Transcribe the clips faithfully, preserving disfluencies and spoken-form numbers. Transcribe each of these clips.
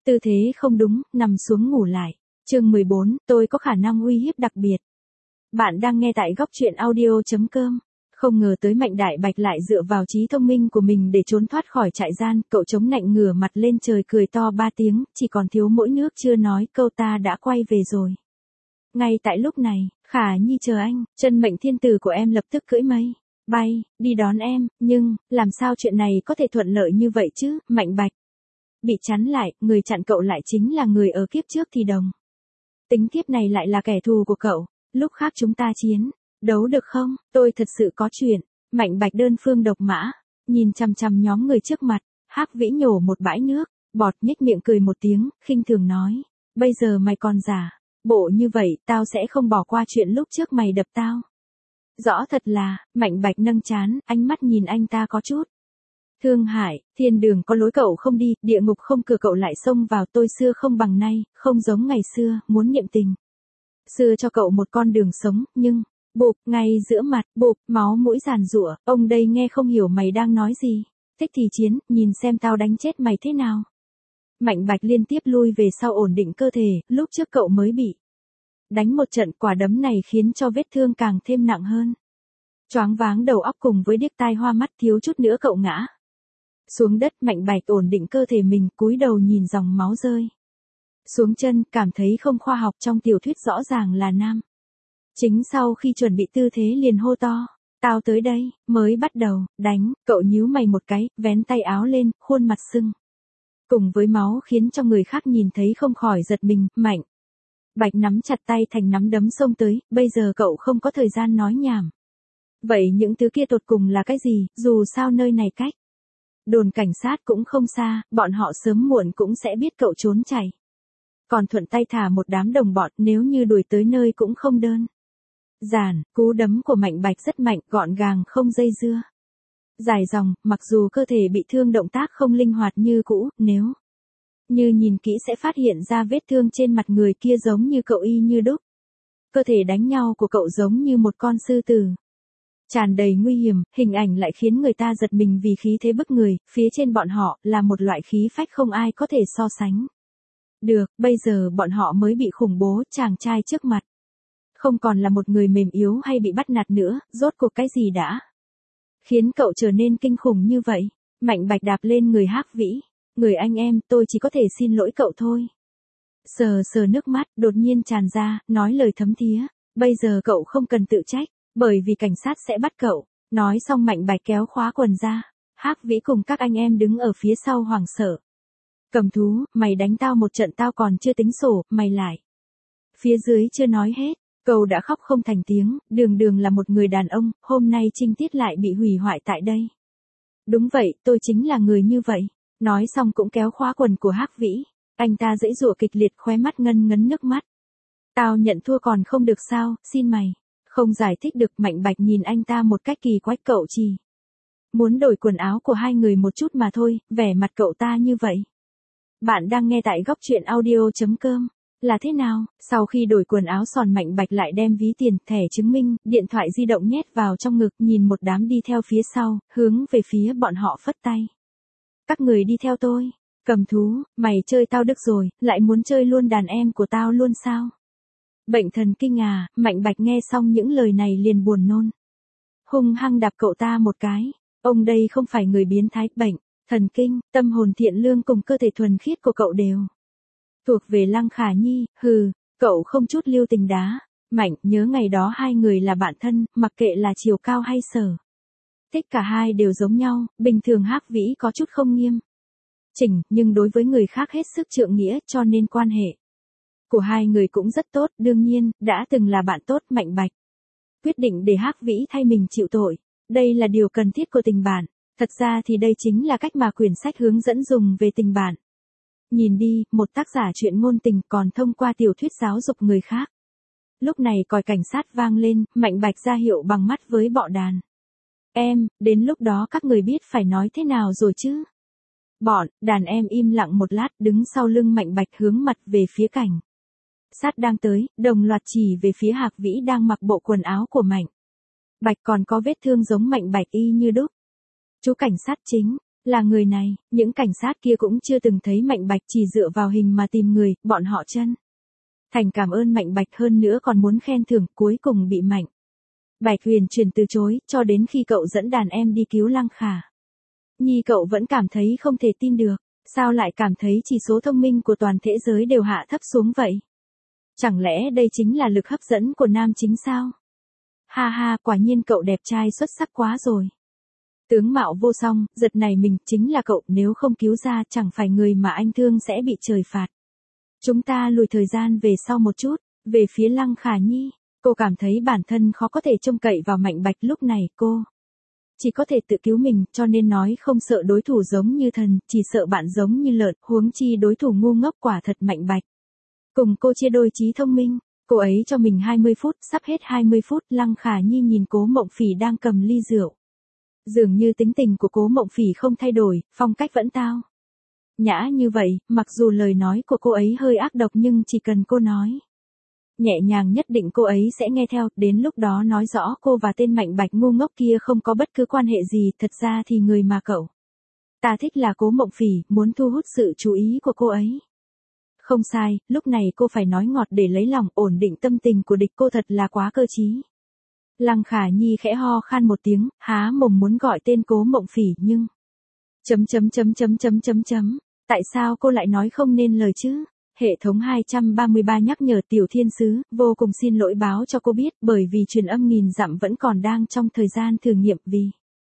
Tư thế không đúng, nằm xuống ngủ lại. Chương mười bốn, tôi có khả năng uy hiếp đặc biệt. Bạn đang nghe tại góc truyện audio chấm com. Không ngờ tới Mạnh Đại Bạch lại dựa vào trí thông minh của mình để trốn thoát khỏi trại gian, cậu chống nạnh ngửa mặt lên trời cười to ba tiếng, chỉ còn thiếu mỗi nước chưa nói câu ta đã quay về rồi. Ngay tại lúc này, Khả Nhi chờ anh, chân mệnh thiên tử của em lập tức cưỡi mây, bay, đi đón em, nhưng, làm sao chuyện này có thể thuận lợi như vậy chứ, Mạnh Bạch. Bị chắn lại, người chặn cậu lại chính là người ở kiếp trước thì đồng. Tính kiếp này lại là kẻ thù của cậu, lúc khác chúng ta chiến, đấu được không, tôi thật sự có chuyện, Mạnh Bạch đơn phương độc mã, nhìn chằm chằm nhóm người trước mặt, Hắc Vĩ nhổ một bãi nước, bọt nhếch miệng cười một tiếng, khinh thường nói, bây giờ mày còn giả, bộ như vậy tao sẽ không bỏ qua chuyện lúc trước mày đập tao. Rõ thật là, Mạnh Bạch nâng trán, ánh mắt nhìn anh ta có chút. Thương hại, thiên đường có lối cậu không đi, địa ngục không cửa cậu lại xông vào, tôi xưa không bằng nay, không giống ngày xưa, muốn niệm tình. Xưa cho cậu một con đường sống, nhưng, bụp, ngay giữa mặt, bụp, máu mũi giàn giụa, ông đây nghe không hiểu mày đang nói gì. Thích thì chiến, nhìn xem tao đánh chết mày thế nào. Mạnh Bạch liên tiếp lui về sau ổn định cơ thể, lúc trước cậu mới bị đánh một trận, quả đấm này khiến cho vết thương càng thêm nặng hơn. Choáng váng đầu óc cùng với điếc tai hoa mắt, thiếu chút nữa cậu ngã xuống đất. Mạnh Bạch ổn định cơ thể mình, cúi đầu nhìn dòng máu rơi xuống chân, cảm thấy không khoa học, trong tiểu thuyết rõ ràng là nam. Chính sau khi chuẩn bị tư thế liền hô to, tao tới đây, mới bắt đầu, đánh, cậu nhíu mày một cái, vén tay áo lên, khuôn mặt sưng. Cùng với máu khiến cho người khác nhìn thấy không khỏi giật mình. Mạnh Bạch nắm chặt tay thành nắm đấm xông tới, bây giờ cậu không có thời gian nói nhảm. Vậy những thứ kia tột cùng là cái gì, dù sao nơi này cách đồn cảnh sát cũng không xa, bọn họ sớm muộn cũng sẽ biết cậu trốn chạy. Còn thuận tay thả một đám đồng bọn, nếu như đuổi tới nơi cũng không đơn giản. Cú đấm của Mạnh Bạch rất mạnh, gọn gàng, không dây dưa dài dòng, mặc dù cơ thể bị thương, động tác không linh hoạt như cũ, nếu như nhìn kỹ sẽ phát hiện ra vết thương trên mặt người kia giống như cậu y như đúc. Cơ thể đánh nhau của cậu giống như một con sư tử, tràn đầy nguy hiểm, hình ảnh lại khiến người ta giật mình vì khí thế bức người, phía trên bọn họ là một loại khí phách không ai có thể so sánh được. Bây giờ bọn họ mới bị khủng bố, chàng trai trước mặt không còn là một người mềm yếu hay bị bắt nạt nữa, rốt cuộc cái gì đã khiến cậu trở nên kinh khủng như vậy. Mạnh Bạch đạp lên người Hắc Vĩ, người anh em, tôi chỉ có thể xin lỗi cậu thôi. Sờ sờ nước mắt đột nhiên tràn ra, nói lời thấm thía, bây giờ cậu không cần tự trách, bởi vì cảnh sát sẽ bắt cậu. Nói xong Mạnh Bạch kéo khóa quần ra, Hắc Vĩ cùng các anh em đứng ở phía sau hoảng sợ. Cầm thú, mày đánh tao một trận tao còn chưa tính sổ, mày lại. Phía dưới chưa nói hết, cậu đã khóc không thành tiếng, đường đường là một người đàn ông, hôm nay trinh tiết lại bị hủy hoại tại đây. Đúng vậy, tôi chính là người như vậy. Nói xong cũng kéo khóa quần của Hắc Vĩ, anh ta giãy giụa kịch liệt, khóe mắt ngân ngấn nước mắt. Tao nhận thua còn không được sao, xin mày. Không giải thích được. Mạnh Bạch nhìn anh ta một cách kỳ quái, cậu chỉ muốn đổi quần áo của hai người một chút mà thôi, vẻ mặt cậu ta như vậy. Bạn đang nghe tại góc truyện audio chấm com. Là thế nào? Sau khi đổi quần áo xong, Mạnh Bạch lại đem ví tiền, thẻ chứng minh, điện thoại di động nhét vào trong ngực, nhìn một đám đi theo phía sau, hướng về phía bọn họ phất tay. Các người đi theo tôi. Cầm thú, mày chơi tao đứt rồi, lại muốn chơi luôn đàn em của tao luôn sao? Bệnh thần kinh à? Mạnh Bạch nghe xong những lời này liền buồn nôn, hung hăng đạp cậu ta một cái. Ông đây không phải người biến thái, bệnh thần kinh, tâm hồn thiện lương cùng cơ thể thuần khiết của cậu đều thuộc về Lăng Khả Nhi. Hừ, cậu không chút lưu tình đá. Mạnh, nhớ ngày đó hai người là bạn thân, mặc kệ là chiều cao hay sở thích cả hai đều giống nhau. Bình thường Hắc Vĩ có chút không nghiêm chỉnh, nhưng đối với người khác hết sức trượng nghĩa, cho nên quan hệ của hai người cũng rất tốt. Đương nhiên, đã từng là bạn tốt. Mạnh Bạch quyết định để Hắc Vĩ thay mình chịu tội, đây là điều cần thiết của tình bạn. Thật ra thì đây chính là cách mà quyển sách hướng dẫn dùng về tình bạn. Nhìn đi, một tác giả truyện ngôn tình còn thông qua tiểu thuyết giáo dục người khác. Lúc này còi cảnh sát vang lên, Mạnh Bạch ra hiệu bằng mắt với bọ đàn. Em, đến lúc đó các người biết phải nói thế nào rồi chứ? Bọn đàn em im lặng một lát, đứng sau lưng Mạnh Bạch, hướng mặt về phía cảnh sát đang tới, đồng loạt chỉ về phía Hắc Vĩ đang mặc bộ quần áo của Mạnh Bạch, còn có vết thương giống Mạnh Bạch y như đúc. Chú cảnh sát chính Là người này, những cảnh sát kia cũng chưa từng thấy Mạnh Bạch, chỉ dựa vào hình mà tìm người, bọn họ chân thành cảm ơn Mạnh Bạch, hơn nữa còn muốn khen thưởng, cuối cùng bị Mạnh Bạch huyền chuyển từ chối, cho đến khi cậu dẫn đàn em đi cứu Lăng Khả Nhi cậu vẫn cảm thấy không thể tin được, sao lại cảm thấy chỉ số thông minh của toàn thế giới đều hạ thấp xuống vậy? Chẳng lẽ đây chính là lực hấp dẫn của nam chính sao? Ha ha, quả nhiên cậu đẹp trai xuất sắc quá rồi. Tướng mạo vô song, giật này mình, chính là cậu, nếu không cứu ra chẳng phải người mà anh thương sẽ bị trời phạt. Chúng ta lùi thời gian về sau một chút, về phía Lăng Khả Nhi, cô cảm thấy bản thân khó có thể trông cậy vào Mạnh Bạch, lúc này cô chỉ có thể tự cứu mình, cho nên nói không sợ đối thủ giống như thần, chỉ sợ bạn giống như lợn, huống chi đối thủ ngu ngốc quả thật Mạnh Bạch. Cùng cô chia đôi trí thông minh, cô ấy cho mình hai mươi phút, sắp hết hai mươi phút, Lăng Khả Nhi nhìn Cố Mộng Phỉ đang cầm ly rượu. Dường như tính tình của Cố Mộng Phỉ không thay đổi, phong cách vẫn tao nhã như vậy, mặc dù lời nói của cô ấy hơi ác độc nhưng chỉ cần cô nói nhẹ nhàng nhất định cô ấy sẽ nghe theo, đến lúc đó nói rõ cô và tên Mạnh Bạch ngu ngốc kia không có bất cứ quan hệ gì, thật ra thì người mà cậu ta thích là Cố Mộng Phỉ, muốn thu hút sự chú ý của cô ấy. Không sai, lúc này cô phải nói ngọt để lấy lòng, ổn định tâm tình của địch, cô thật là quá cơ trí. Lăng Khả Nhi khẽ ho khan một tiếng, há mồm muốn gọi tên Cố Mộng Phỉ nhưng chấm chấm chấm chấm chấm chấm chấm, tại sao cô lại nói không nên lời chứ? Hệ thống hai trăm ba mươi ba nhắc nhở Tiểu Thiên Sứ, vô cùng xin lỗi báo cho cô biết, bởi vì truyền âm nghìn dặm vẫn còn đang trong thời gian thử nghiệm, vì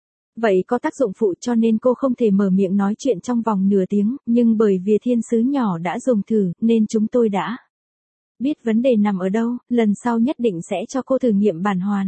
vậy có tác dụng phụ cho nên cô không thể mở miệng nói chuyện trong vòng nửa tiếng, nhưng bởi vì Thiên Sứ nhỏ đã dùng thử, nên chúng tôi đã biết vấn đề nằm ở đâu, lần sau nhất định sẽ cho cô thử nghiệm bản hoàn.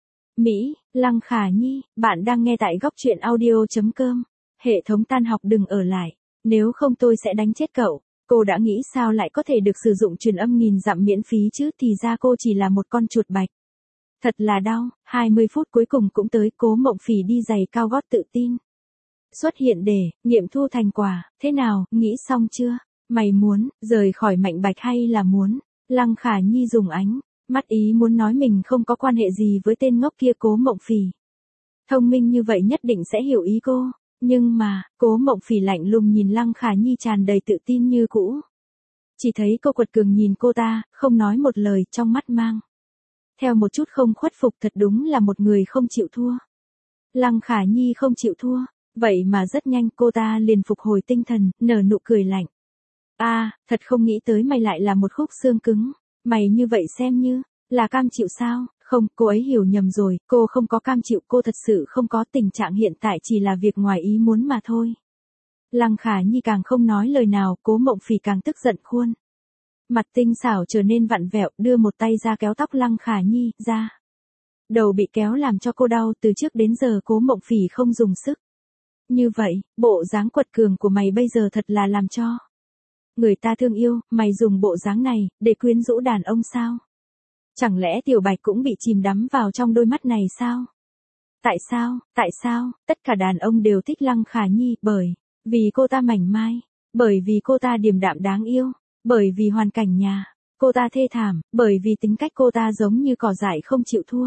Mỹ, Lăng Khả Nhi, bạn đang nghe tại góc truyện audio chấm com. Hệ thống tan học đừng ở lại, nếu không tôi sẽ đánh chết cậu. Cô đã nghĩ sao lại có thể được sử dụng truyền âm nghìn dặm miễn phí chứ, thì ra cô chỉ là một con chuột bạch. Thật là đau, hai mươi phút cuối cùng cũng tới, Cố Mộng Phỉ đi giày cao gót tự tin xuất hiện để nghiệm thu thành quả, thế nào, nghĩ xong chưa? Mày muốn rời khỏi Mạnh Bạch hay là muốn? Lăng Khả Nhi dùng ánh mắt ý muốn nói mình không có quan hệ gì với tên ngốc kia. Cố Mộng Phỉ thông minh như vậy nhất định sẽ hiểu ý cô, nhưng mà, Cố Mộng Phỉ lạnh lùng nhìn Lăng Khả Nhi tràn đầy tự tin như cũ. Chỉ thấy cô quật cường nhìn cô ta, không nói một lời, trong mắt mang theo một chút không khuất phục, thật đúng là một người không chịu thua. Lăng Khả Nhi không chịu thua, vậy mà rất nhanh cô ta liền phục hồi tinh thần, nở nụ cười lạnh. A, à, thật không nghĩ tới mày lại là một khúc xương cứng, mày như vậy xem như là cam chịu sao? Không, cô ấy hiểu nhầm rồi, cô không có cam chịu, cô thật sự không có, tình trạng hiện tại chỉ là việc ngoài ý muốn mà thôi. Lăng Khả Nhi càng không nói lời nào, Cố Mộng Phỉ càng tức giận, khuôn mặt tinh xảo trở nên vặn vẹo, đưa một tay ra kéo tóc Lăng Khả Nhi ra. Đầu bị kéo làm cho cô đau, từ trước đến giờ Cố Mộng Phỉ không dùng sức như vậy, bộ dáng quật cường của mày bây giờ thật là làm cho người ta thương yêu, mày dùng bộ dáng này để quyến rũ đàn ông sao? Chẳng lẽ Tiểu Bạch cũng bị chìm đắm vào trong đôi mắt này sao? Tại sao, tại sao, tất cả đàn ông đều thích Lăng Khả Nhi, bởi vì cô ta mảnh mai, bởi vì cô ta điềm đạm đáng yêu, bởi vì hoàn cảnh nhà cô ta thê thảm, bởi vì tính cách cô ta giống như cỏ dại không chịu thua.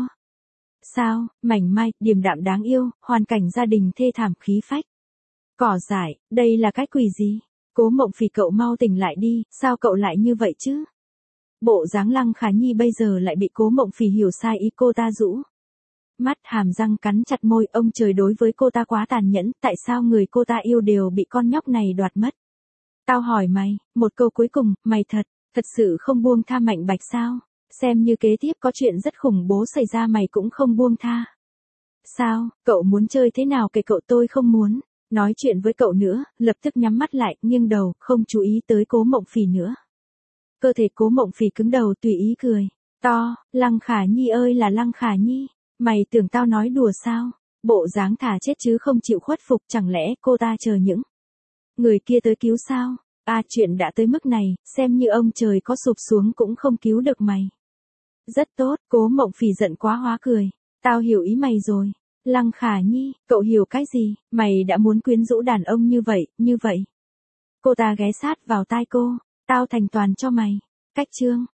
Sao, mảnh mai, điềm đạm đáng yêu, hoàn cảnh gia đình thê thảm, khí phách cỏ dại, đây là cái quỷ gì? Cố Mộng Phỉ, cậu mau tỉnh lại đi, sao cậu lại như vậy chứ? Bộ dáng Lăng Khả Nhi bây giờ lại bị Cố Mộng Phỉ hiểu sai ý, cô ta rũ mắt, hàm răng cắn chặt môi, ông trời, đối với cô ta quá tàn nhẫn, tại sao người cô ta yêu đều bị con nhóc này đoạt mất? Tao hỏi mày, một câu cuối cùng, mày thật, thật sự không buông tha Mạnh Bạch sao? Xem như kế tiếp có chuyện rất khủng bố xảy ra mày cũng không buông tha. Sao, cậu muốn chơi thế nào kệ cậu, tôi không muốn nói chuyện với cậu nữa, lập tức nhắm mắt lại, nghiêng đầu, không chú ý tới Cố Mộng Phỉ nữa. Cơ thể Cố Mộng Phỉ cứng đầu, tùy ý cười to, Lăng Khả Nhi ơi là Lăng Khả Nhi, mày tưởng tao nói đùa sao? Bộ dáng thà chết chứ không chịu khuất phục, chẳng lẽ cô ta chờ những người kia tới cứu sao? À, chuyện đã tới mức này, xem như ông trời có sụp xuống cũng không cứu được mày. Rất tốt, Cố Mộng Phỉ giận quá hóa cười. Tao hiểu ý mày rồi. Lăng Khả Nhi, cậu hiểu cái gì? Mày đã muốn quyến rũ đàn ông như vậy, như vậy. Cô ta ghé sát vào tai cô. Tao thành toàn cho mày. Cách chương.